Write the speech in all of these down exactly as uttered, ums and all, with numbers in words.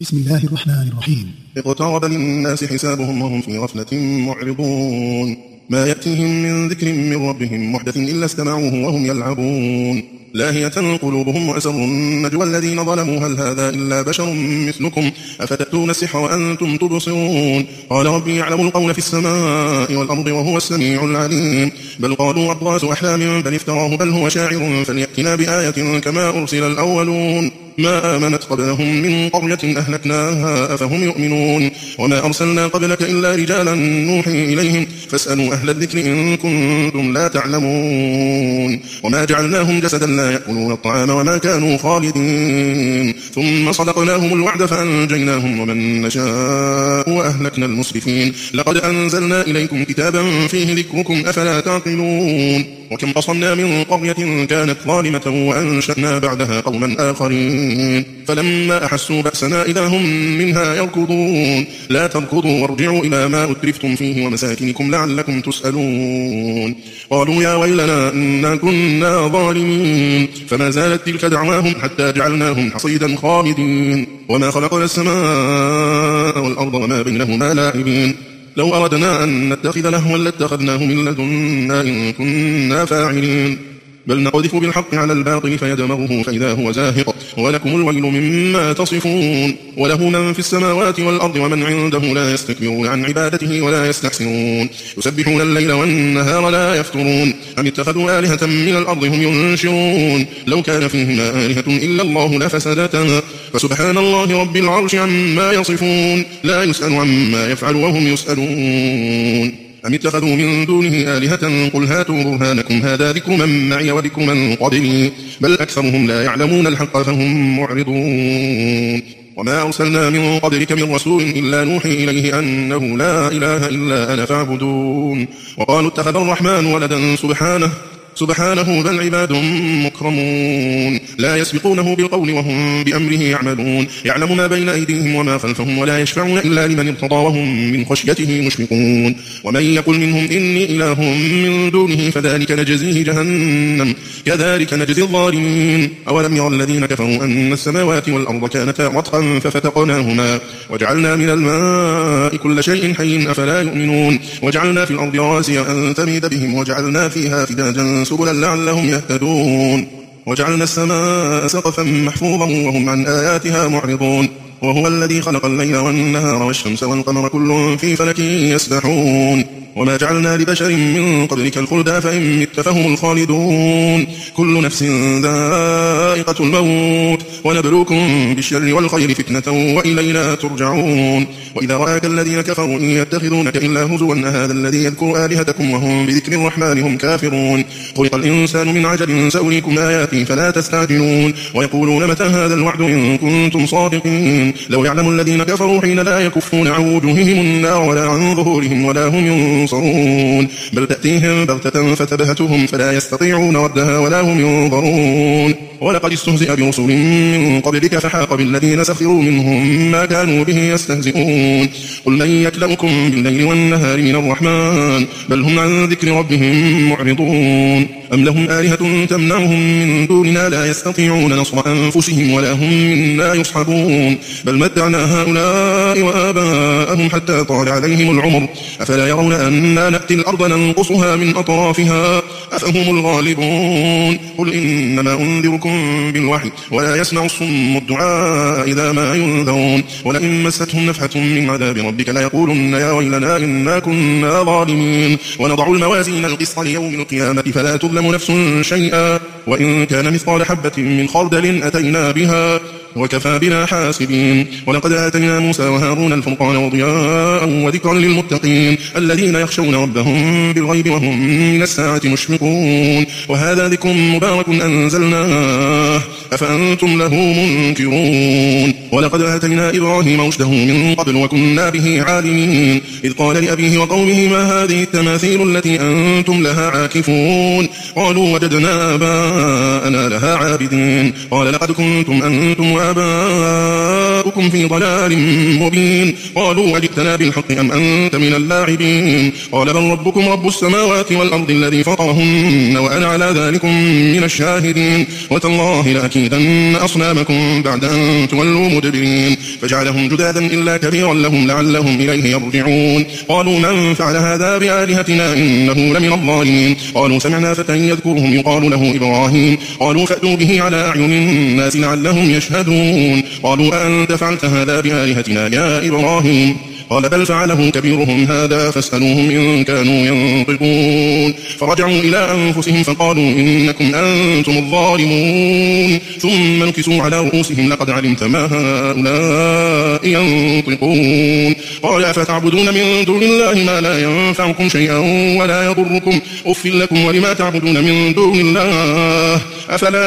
بسم الله الرحمن الرحيم. اقترب للناس حسابهم وهم في غفلة معرضون ما يأتيهم من ذكر من ربهم محدث إلا استمعوه وهم يلعبون لاهية قلوبهم وأسروا النجوى الذين ظلموا هل هذا إلا بشر مثلكم أفتأتون السحر وأنتم تبصرون قال ربي يعلم القول في السماء والأرض وهو السميع العليم بل قالوا أضغاث أحلام بل افتراه بل هو شاعر فليأتنا بآية كما أرسل الأولون ما آمنت قبلهم من قرية أهلكناها أفهم يؤمنون وما أرسلنا قبلك إلا رجالا نوحي إليهم فاسألوا أهل الذكر إن كنتم لا تعلمون وما جعلناهم جسدا لا يأكلون الطعام وما كانوا خالدين ثم صدقناهم الوعد فأنجيناهم ومن نشاء وأهلكنا المسرفين لقد أنزلنا إليكم كتابا فيه ذكركم أفلا تعقلون وكم قصمنا من قرية كانت ظالمة وأنشأنا بعدها قوما آخرين فلما أحسوا بأسنا إذا هم منها يركضون لا تركضوا وارجعوا إلى ما أترفتم فيه ومساكنكم لعلكم تسألون قالوا يا ويلنا إنا كنا ظالمين فما زالت تلك دعواهم حتى جعلناهم حصيدا خامدين وما خلقنا السماء والأرض وما بينهما لاعبين لو أردنا أن نتخذ لهوا لاتخذناه من لدنا إن كنا فاعلين بل نقذف بالحق على الباطل فيدمغه فإذا هو زاهق ولكم الويل مما تصفون وله من في السماوات والأرض ومن عنده لا يستكبرون عن عبادته ولا يستحسنون يسبحون الليل والنهار لا يفترون أم اتخذوا آلهة من الأرض هم ينشرون لو كان فيهما آلهة إلا الله لفسدتا فسبحان الله رب العرش عما يصفون لا يسأل عما يفعل وهم يسألون أم اتخذوا من دونه آلهة قل هاتوا برهانكم هذا ذكر من معي وذكر من قبلي بل أكثرهم لا يعلمون الحق فهم معرضون وما أرسلنا من قبلك من رسول إلا نوحي إليه أنه لا إله إلا أنا فاعبدون وقالوا اتخذ الرحمن ولدا سبحانه سبحانه بل عباد مكرمون لا يسبقونه بالقول وهم بأمره يعملون يعلم ما بين أيديهم وما خلفهم ولا يشفعون إلا لمن ارتضى وهم من خشيته مشفقون ومن يقل منهم إني إله من دونه فذلك نجزيه جهنم كذلك نجزي الظالمين أولم يرى الذين كفروا أن السماوات والأرض كانتا رتقا ففتقناهما وجعلنا من الماء كل شيء حي أفلا يؤمنون وجعلنا في الأرض رواسي أن تميد بهم وجعلنا فيها فجاجا سبلا لعلهم يهتدون وجعلنا السماء سقفا محفوظا وهم عن آياتها معرضون وهو الذي خلق الليل والنهار والشمس والقمر كل في فلك يسبحون وما جعلنا لبشر من قبلك الخلد فإن مت فهم الخالدون كل نفس ذائقة الموت ونبلوكم بالشر والخير فتنة وإلينا ترجعون وإذا رآك الذين كفروا إن يتخذونك إلا هزوا هذا الذي يذكر آلهتكم وهم بذكر الرحمن هم كافرون خلق الإنسان من عجل سأريكم آياتي فلا تستعجلون ويقولون متى هذا الوعد إن كنتم صادقين لو يعلم الذين كفروا حين لا يكفون عن وجوههم النار ولا عن ظهورهم ولا هم ينصرون بل تأتيهم بغتة فتبهتهم فلا يستطيعون ردها ولا هم ينظرون ولقد استهزئ برسل من قبلك فحاق بالذين سخروا منهم ما كانوا به يستهزئون قل من يكلؤكم بالليل والنهار من الرحمن بل هم عن ذكر ربهم معرضون أم لهم آلهة تمنعهم من دوننا لا يستطيعون نصر أنفسهم ولا هم منا يصحبون بل متعنا هؤلاء وآباءهم حتى طال عليهم العمر أفلا يرون أنا نأتي الأرض ننقصها من أطرافها أفهم الغالبون قل إنما أنذركم بالوحي ولا يسمع الصم الدعاء إذا ما ينذرون ولئن مستهم نفحة من عذاب ربك ليقولن يا ويلنا إنا كنا ظالمين ونضع الموازين القسط ليوم القيامة فلا تظلم نفس شيئا وإن كان مثقال حبة من خردل أتينا بها وكفى بنا حاسبين ولقد آتينا موسى وهارون الفرقان وضياء وذكرا للمتقين الذين يخشون ربهم بالغيب وهم من الساعة مشفقون وهذا ذكر مبارك أنزلناه أفأنتم له منكرون ولقد آتينا إبراهيم رشده من قبل وكنا به عالمين إذ قال لأبيه وقومه ما هذه التماثيل التي أنتم لها عاكفون قالوا وجدنا آباءنا لها عابدين قال لقد كنتم أنتم وآباؤكم في ضلال مبين قالوا وجئتنا بالحق أم أنت من اللاعبين قال بل ربكم رب السماوات والأرض الذي فطرهن وأنا على ذلك من الشاهدين وتالله لأكيدن أصنامكم بعد أن تولوا مدبرين فجعلهم جدادا إلا كبيرا لهم لعلهم إليه يرجعون قالوا من فعل هذا بآلهتنا إنه لمن الظالمين قالوا سمعنا فتى يذكرهم يقال له إبراهيم قالوا فأتوا به على أعين الناس لعلهم يشهدون قالوا أنت فعلت هذا بآلهتنا يا إبراهيم قال بل فعله كبيرهم هذا فاسألوهم إن كانوا ينطقون فرجعوا إلى أنفسهم فقالوا إنكم أنتم الظالمون ثم نكسوا على رؤوسهم لقد علمت ما هؤلاء ينطقون قال أفتعبدون من دون الله ما لا ينفعكم شيئا ولا يضركم أف لكم ولما تعبدون من دون الله أفلا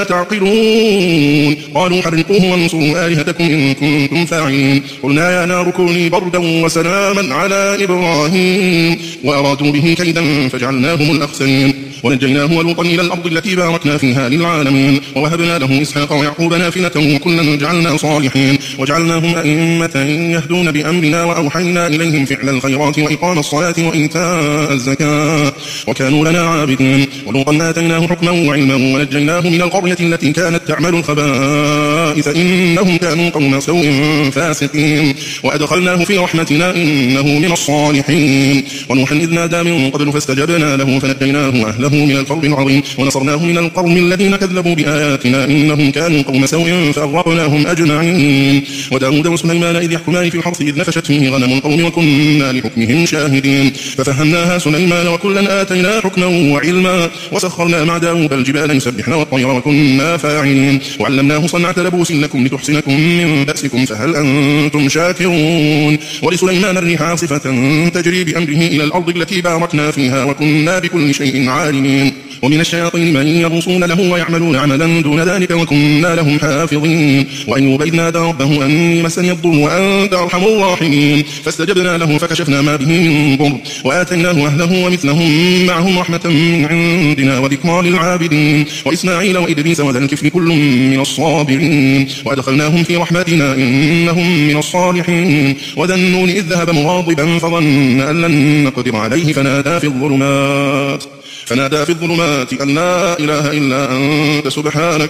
تعقلون قالوا حرقوه وانصروا آلهتكم إن كنتم فاعلين قلنا يا نار كوني بردا وسلاما على إبراهيم وأرادوا به كيدا فجعلناهم الأخسرين ونجيناه ولوطا إلى الأرض التي باركنا فيها للعالمين ووهبنا له إسحاق ويعقوب نافلة وكلا جعلنا صالحين وجعلناهم أئمة يهدون بأمرنا وأوحينا إليهم فعل الخيرات وإقام الصلاة وإيتاء الزكاة وكانوا لنا عابدين ولوطا آتيناه حكما وعلما ونجيناه من القرية التي كانت تعمل الخبائث إنهم كانوا قوم سوء فاسقين وأدخلناه في رحمتنا إنه من الصالحين ونوحا إذ نادى من قبل فاستجبنا له فنجيناه أهله من الكرب العظيم ونصرناه من القوم الذين كذبوا بآياتنا إنهم كانوا قوم سوء فأغرقناهم أجمعين وداود وسليمان إذ يحكمان في الحرث إذ نفشت فيه غنم القوم وكنا لحكمهم شاهدين ففهمناها سليمان وكلا آتينا حكما وعلما وسخرنا مع داود الجبال يسبحن والطير وكنا فاعلين وعلمناه صنعة لبوس لكم لتحسنكم من بأسكم فهل أنتم شاكرون ولسليمان الريح عاصفة تجري بأمره إلى الأرض التي باركنا فيها وكنا بكل شيء عالمين ومن الشياطين من يغوصون له ويعملون عملا دون ذلك وكنا لهم حافظين وأيوب إذ نادى ربه أني مسني الضر وأنت أرحم الراحمين فاستجبنا له فكشفنا ما به من ضر وآتيناه أهله ومثلهم معهم رحمة من عندنا وذكرى للعابدين وإسماعيل وإدريس وذا الكفل كل من الصابرين وأدخلناهم في رحمتنا إنهم من الصالحين وذا النون إذ ذهب مغاضبا فظن أن لن نقدر عليه فنادى في الظلمات فنادى في الظلمات أن لا إله إلا أنت سبحانك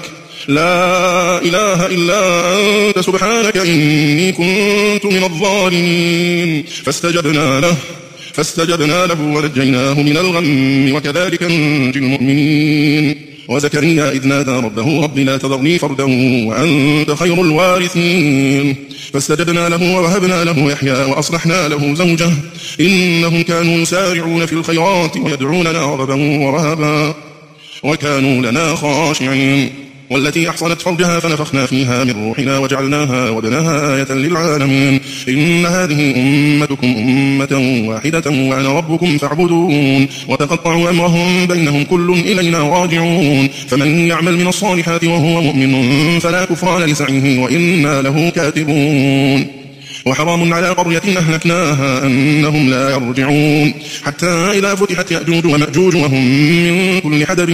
لا إله إلا أنت سبحانك إني كنت من الظالمين فاستجبنا له فاستجبنا له ونجيناه من الغم وكذلك ننجي المؤمنين وزكريا إذ نادى ربه رب لا تذرني فردا وأنت خير الوارثين فاستجبنا له ووهبنا له يحيى وأصلحنا له زوجه إنهم كانوا يسارعون في الخيرات ويدعوننا رغبا ورهبا وكانوا لنا خاشعين والتي أحصنت فرجها فنفخنا فيها من روحنا وجعلناها وابنها آية للعالمين إن هذه أمتكم أمة واحدة وأنا ربكم فاعبدون وتقطعوا أمرهم بينهم كل إلينا راجعون فمن يعمل من الصالحات وهو مؤمن فلا كفران لسعيه وإنا له كاتبون وحرام على قرية أهلكناها أنهم لا يرجعون حتى إذا فتحت يأجوج ومأجوج وهم من كل حدب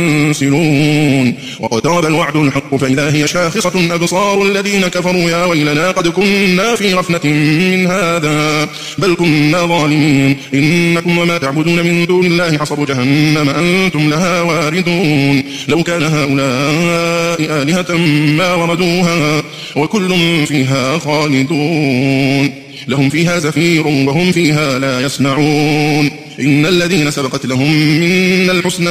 ينسلون واقترب الوعد الحق فإذا هي شاخصة أبصار الذين كفروا يا ويلنا قد كنا في غفلة من هذا بل كنا ظالمين إنكم وما تعبدون من دون الله حصب جهنم أنتم لها واردون لو كان هؤلاء آلهة ما وردوها وكل فيها خالدون لهم فيها زفير وهم فيها لا يسمعون إن الذين سبقت لهم من الحسنى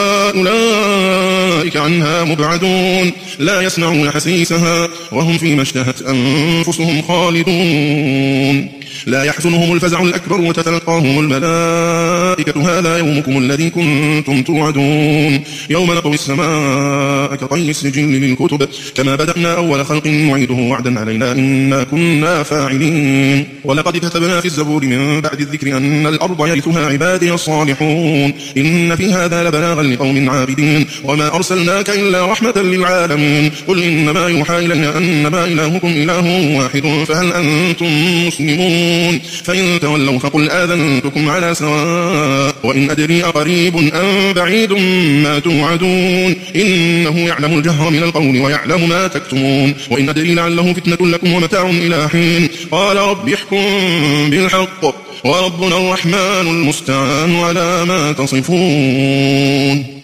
أولئك عنها مبعدون لا يسمعون حسيسها وهم فيما اشتهت أنفسهم خالدون لا يحزنهم الفزع الأكبر وتتلقاهم الملائكة هذا يومكم الذي كنتم توعدون يوم نطوي السماء كطي السجل للكتب كما بدأنا أول خلق نعيده وعدا علينا إنا كنا فاعلين ولقد كتبنا في الزبور من بعد الذكر أن الأرض يرثها عبادي الصالحون إن في هذا لبلاغا لقوم عابدين وما أرسلناك إلا رحمة للعالمين قل إنما يوحى إلي أنما إلهكم إله واحد فهل أنتم مسلمون يعلمون فإن تولوا فقل آذنتكم على سواء وإن أدري أقريب أم بعيد ما توعدون إنه يعلم الجهر من القول ويعلم ما تكتمون وإن أدري لعله فتنة لكم ومتاع إلى حين قال رب احكم بالحق وربنا الرحمن المستعان على ما تصفون.